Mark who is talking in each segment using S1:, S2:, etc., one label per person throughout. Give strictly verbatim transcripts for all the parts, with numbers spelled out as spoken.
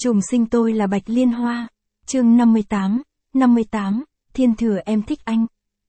S1: Trùng sinh tôi là Bạch Liên Hoa. Chương năm mươi tám, năm mươi tám, Thiên Thừa em thích anh.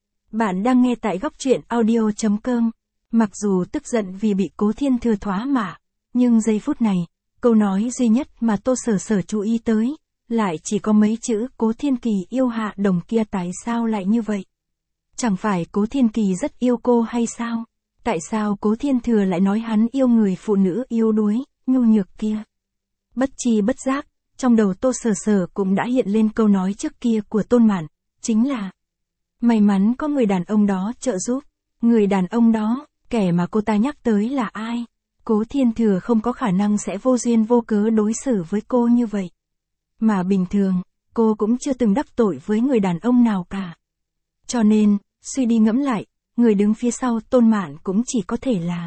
S1: Bạn đang nghe tại góc truyện audio chấm com. Mặc dù tức giận vì bị Cố Thiên Thừa thoá mạ, nhưng giây phút này, câu nói duy nhất mà Tô Sở Sở chú ý tới, lại chỉ có mấy chữ Cố Thiên Kỳ yêu Hạ Đồng kia. Tại sao lại như vậy? Chẳng phải Cố Thiên Kỳ rất yêu cô hay sao? Tại sao Cố Thiên Thừa lại nói hắn yêu người phụ nữ yếu đuối, nhu nhược kia? Bất chi bất giác, trong đầu Tô Sở Sở cũng đã hiện lên câu nói trước kia của Tôn Mạn, chính là may mắn có người đàn ông đó trợ giúp. Người đàn ông đó, kẻ mà cô ta nhắc tới là ai? Cố Thiên Thừa không có khả năng sẽ vô duyên vô cớ đối xử với cô như vậy. Mà bình thường, cô cũng chưa từng đắc tội với người đàn ông nào cả. Cho nên, suy đi ngẫm lại, người đứng phía sau Tôn Mạn cũng chỉ có thể là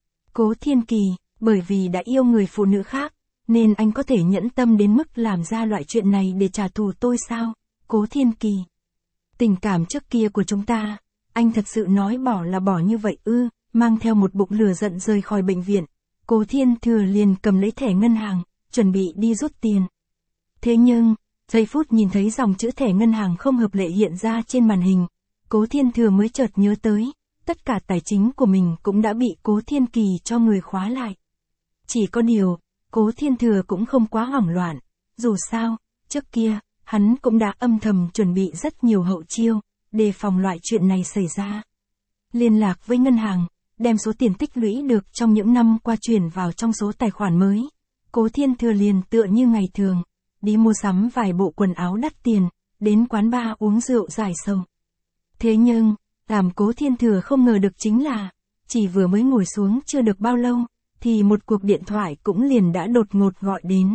S1: Cố Thiên Kỳ, bởi vì đã yêu người phụ nữ khác, nên anh có thể nhẫn tâm đến mức làm ra loại chuyện này để trả thù tôi sao? Cố Thiên Kỳ, tình cảm trước kia của chúng ta, anh thật sự nói bỏ là bỏ như vậy ư? Mang theo một bụng lửa giận rời khỏi bệnh viện, Cố Thiên Thừa liền cầm lấy thẻ ngân hàng, chuẩn bị đi rút tiền. Thế nhưng, giây phút nhìn thấy dòng chữ thẻ ngân hàng không hợp lệ hiện ra trên màn hình, Cố Thiên Thừa mới chợt nhớ tới, tất cả tài chính của mình cũng đã bị Cố Thiên Kỳ cho người khóa lại. Chỉ có điều, Cố Thiên Thừa cũng không quá hoảng loạn, dù sao, trước kia, hắn cũng đã âm thầm chuẩn bị rất nhiều hậu chiêu, đề phòng loại chuyện này xảy ra. Liên lạc với ngân hàng, đem số tiền tích lũy được trong những năm qua chuyển vào trong số tài khoản mới. Cố Thiên Thừa liền tựa như ngày thường, đi mua sắm vài bộ quần áo đắt tiền, đến quán bar uống rượu giải sầu. Thế nhưng, làm Cố Thiên Thừa không ngờ được chính là, chỉ vừa mới ngồi xuống chưa được bao lâu, thì một cuộc điện thoại cũng liền đã đột ngột gọi đến.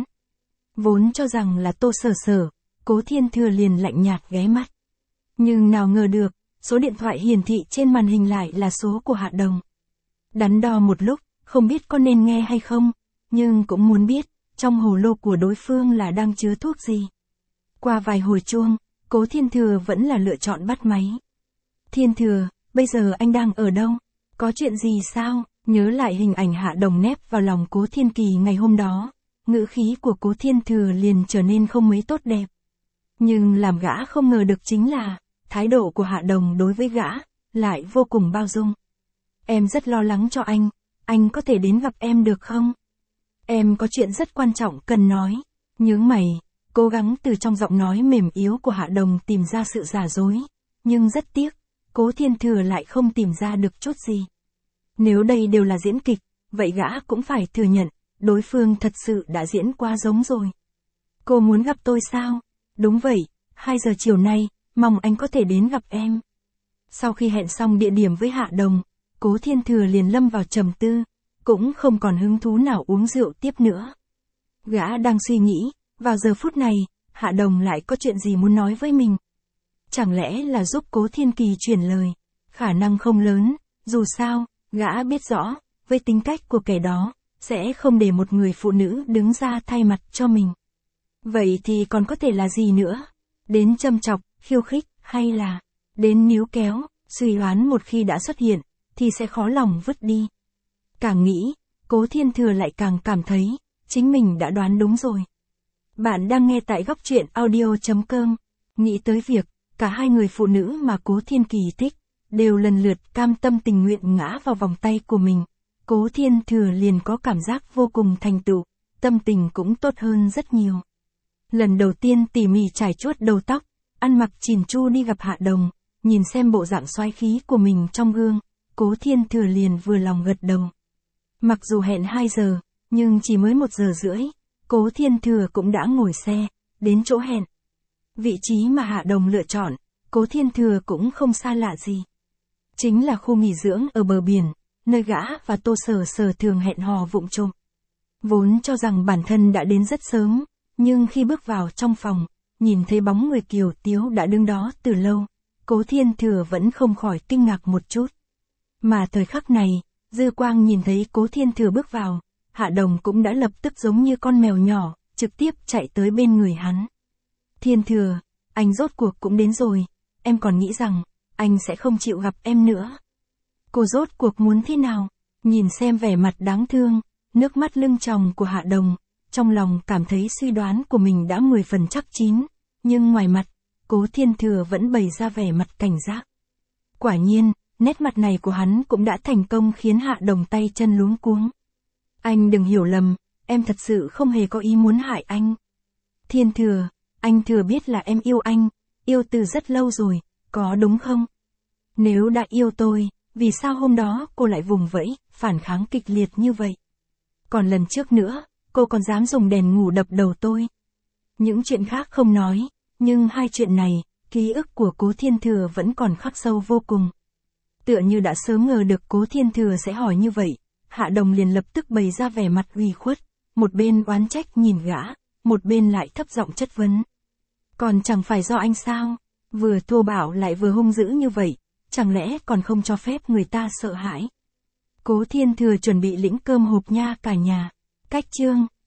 S1: Vốn cho rằng là Tô Sở Sở, Cố Thiên Thừa liền lạnh nhạt ghé mắt. Nhưng nào ngờ được, số điện thoại hiển thị trên màn hình lại là số của Hạ Đồng. Đắn đo một lúc, không biết có nên nghe hay không, nhưng cũng muốn biết, trong hồ lô của đối phương là đang chứa thuốc gì. Qua vài hồi chuông, Cố Thiên Thừa vẫn là lựa chọn bắt máy. Thiên Thừa, bây giờ anh đang ở đâu? Có chuyện gì sao? Nhớ lại hình ảnh Hạ Đồng nép vào lòng Cố Thiên Kỳ ngày hôm đó, ngữ khí của Cố Thiên Thừa liền trở nên không mấy tốt đẹp. Nhưng làm gã không ngờ được chính là, thái độ của Hạ Đồng đối với gã, lại vô cùng bao dung. Em rất lo lắng cho anh, anh có thể đến gặp em được không? Em có chuyện rất quan trọng cần nói. Nhướng mày, cố gắng từ trong giọng nói mềm yếu của Hạ Đồng tìm ra sự giả dối. Nhưng rất tiếc, Cố Thiên Thừa lại không tìm ra được chút gì. Nếu đây đều là diễn kịch, vậy gã cũng phải thừa nhận, đối phương thật sự đã diễn quá giống rồi. Cô muốn gặp tôi sao? Đúng vậy, hai giờ chiều nay, mong anh có thể đến gặp em. Sau khi hẹn xong địa điểm với Hạ Đồng, Cố Thiên Thừa liền lâm vào trầm tư, cũng không còn hứng thú nào uống rượu tiếp nữa. Gã đang suy nghĩ, vào giờ phút này, Hạ Đồng lại có chuyện gì muốn nói với mình? Chẳng lẽ là giúp Cố Thiên Kỳ chuyển lời? Khả năng không lớn, dù sao, gã biết rõ, với tính cách của kẻ đó, sẽ không để một người phụ nữ đứng ra thay mặt cho mình. Vậy thì còn có thể là gì nữa? Đến châm chọc, khiêu khích, hay là đến níu kéo, suy đoán một khi đã xuất hiện, thì sẽ khó lòng vứt đi. Càng nghĩ, Cố Thiên Thừa lại càng cảm thấy, chính mình đã đoán đúng rồi. Bạn đang nghe tại góc truyện audio chấm com. Nghĩ tới việc, cả hai người phụ nữ mà Cố Thiên Kỳ thích, đều lần lượt cam tâm tình nguyện ngã vào vòng tay của mình. Cố Thiên Thừa liền có cảm giác vô cùng thành tựu, tâm tình cũng tốt hơn rất nhiều. Lần đầu tiên tỉ mỉ trải chuốt đầu tóc, ăn mặc chỉn chu đi gặp Hạ Đồng, nhìn xem bộ dạng xoái khí của mình trong gương, Cố Thiên Thừa liền vừa lòng gật đầu. Mặc dù hẹn hai giờ, nhưng chỉ mới một giờ rưỡi, Cố Thiên Thừa cũng đã ngồi xe, đến chỗ hẹn. Vị trí mà Hạ Đồng lựa chọn, Cố Thiên Thừa cũng không xa lạ gì. Chính là khu nghỉ dưỡng ở bờ biển, nơi gã và Tô Sở Sở thường hẹn hò vụng trộm. Vốn cho rằng bản thân đã đến rất sớm, nhưng khi bước vào trong phòng, nhìn thấy bóng người kiều tiếu đã đứng đó từ lâu, Cố Thiên Thừa vẫn không khỏi kinh ngạc một chút. Mà thời khắc này, dư quang nhìn thấy Cố Thiên Thừa bước vào, Hạ Đồng cũng đã lập tức giống như con mèo nhỏ, trực tiếp chạy tới bên người hắn. Thiên Thừa, anh rốt cuộc cũng đến rồi, em còn nghĩ rằng, anh sẽ không chịu gặp em nữa. Cô rốt cuộc muốn thế nào? Nhìn xem vẻ mặt đáng thương, nước mắt lưng tròng của Hạ Đồng, trong lòng cảm thấy suy đoán của mình đã mười phần chắc chín, nhưng ngoài mặt, Cố Thiên Thừa vẫn bày ra vẻ mặt cảnh giác. Quả nhiên, nét mặt này của hắn cũng đã thành công khiến Hạ Đồng tay chân luống cuống. Anh đừng hiểu lầm, em thật sự không hề có ý muốn hại anh. Thiên Thừa, anh thừa biết là em yêu anh, yêu từ rất lâu rồi, có đúng không? Nếu đã yêu tôi, vì sao hôm đó cô lại vùng vẫy, phản kháng kịch liệt như vậy? Còn lần trước nữa, cô còn dám dùng đèn ngủ đập đầu tôi. Những chuyện khác không nói, nhưng hai chuyện này, ký ức của Cố Thiên Thừa vẫn còn khắc sâu vô cùng. Tựa như đã sớm ngờ được Cố Thiên Thừa sẽ hỏi như vậy, Hạ Đồng liền lập tức bày ra vẻ mặt ủy khuất, một bên oán trách nhìn gã, một bên lại thấp giọng chất vấn. Còn chẳng phải do anh sao? Vừa thô bạo lại vừa hung dữ như vậy, chẳng lẽ còn không cho phép người ta sợ hãi? Cố Thiên Thừa chuẩn bị lĩnh cơm hộp nha cả nhà. Cách chương